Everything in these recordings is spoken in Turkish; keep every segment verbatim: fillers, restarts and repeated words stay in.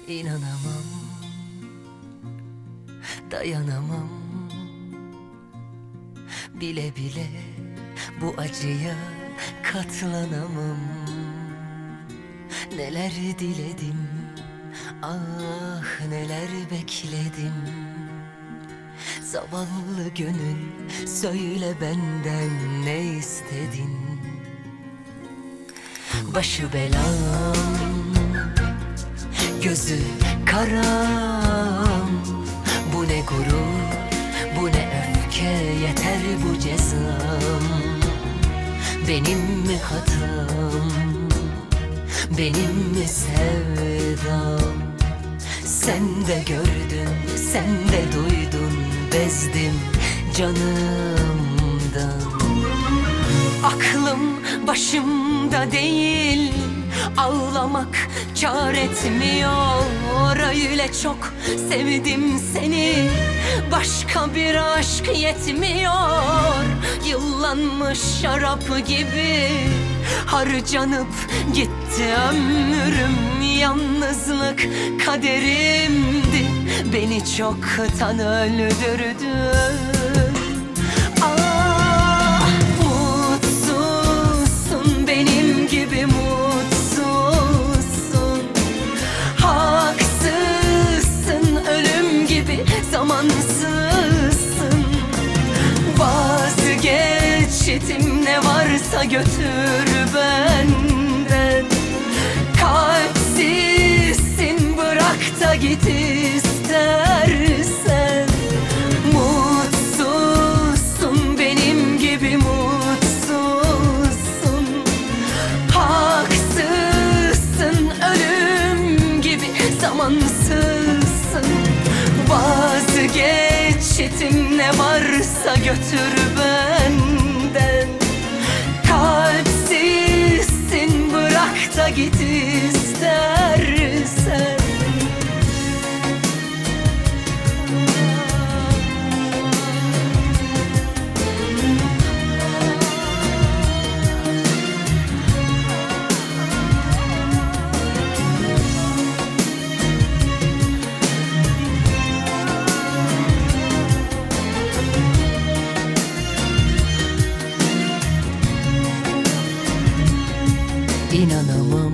İnanamam, dayanamam. Bile bile bu acıya katlanamam. Neler diledim, ah neler bekledim. Zavallı gönül, söyle benden ne istedin? Başı belam, gözü karam. Bu ne gurur, bu ne öfke, yeter bu cezam. Benim mi hatam, benim mi sevdam? Sen de gördün, sen de duydun, bezdim canımdan. Aklım başımda değil, ağlamak kâr etmiyor. Öyle çok sevdim seni, başka bir aşk yetmiyor. Yıllanmış şarap gibi harcanıp gitti ömrüm. Yalnızlık kaderimdi, beni çoktan öldürdü. Ah, mutsuzsun benim gibi mutsuzsun. Haksızsın, ölüm gibi zamansızsın. Vazgeçtim, ne varsa götür benden. Kalpsizsin, bırak da git istersen. Mutsuzsun benim gibi mutsuzsun. Haksızsın, ölüm gibi zamansızsın. Vazgeçtim, ne varsa götür benden. Kalpsizsin, bırak da git istersen. İnanamam,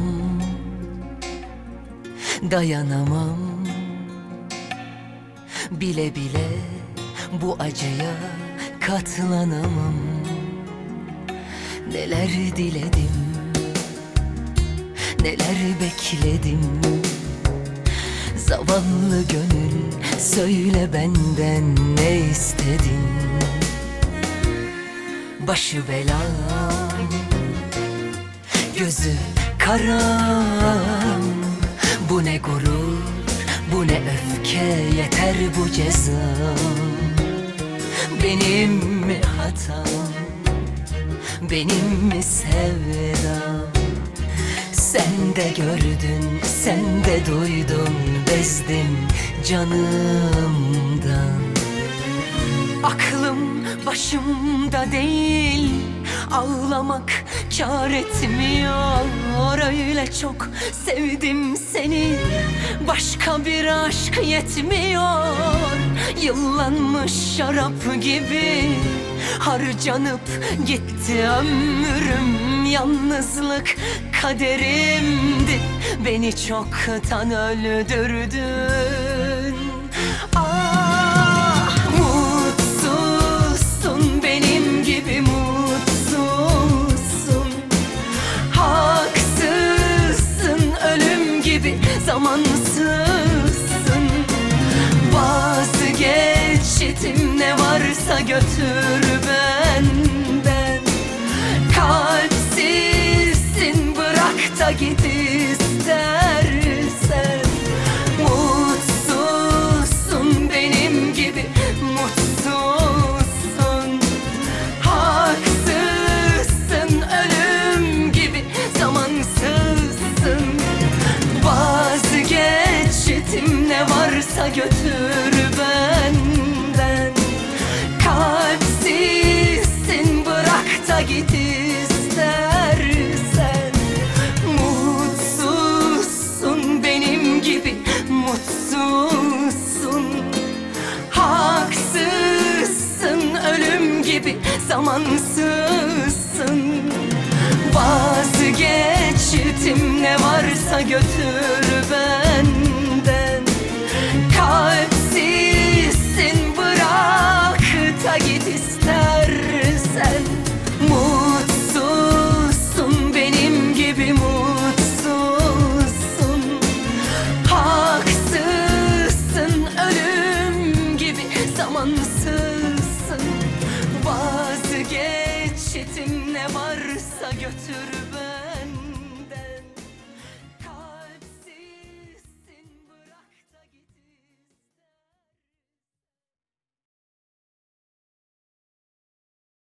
dayanamam. Bile bile bu acıya katlanamam. Neler diledim, neler bekledim. Zavallı gönül, söyle benden ne istedin? Başı belam, gözü karam. Bu ne gurur, bu ne öfke, yeter bu cezam. Benim mi hatam, benim mi sevdam? Sen de gördün, sen de duydun, bezdim canımdan. Aklım başımda değil, ağlamak kâr etmiyor. Öyle çok sevdim seni, başka bir aşk yetmiyor. Yıllanmış şarap gibi harcanıp gitti ömrüm. Yalnızlık kaderimdi, beni çoktan öldürdün. Ah, mutsuzsun benim gibi mutsuzsun. Haksızsın, ölüm gibi zamansızsın. Vazgeçtim, ne varsa götür benden. Kalpsizsin, bırak da git istersen. Mutsuzsun benim gibi mutsuzsun. Haksızsın, ölüm gibi zamansızsın. Vazgeçtim, ne varsa götür benden. Kalpsizsin, bırak da git istersen. Mutsuzsun benim gibi Haksızsın, ölüm gibi zamansızsın. Vazgeçtim, ne varsa götür benden. Kalpsizsin, bırak da git istersen. Mutsuzsun, benim gibi mutsuzsun. Haksızsın, ölüm gibi zamansızsın. Vazgeçtim, ne varsa götür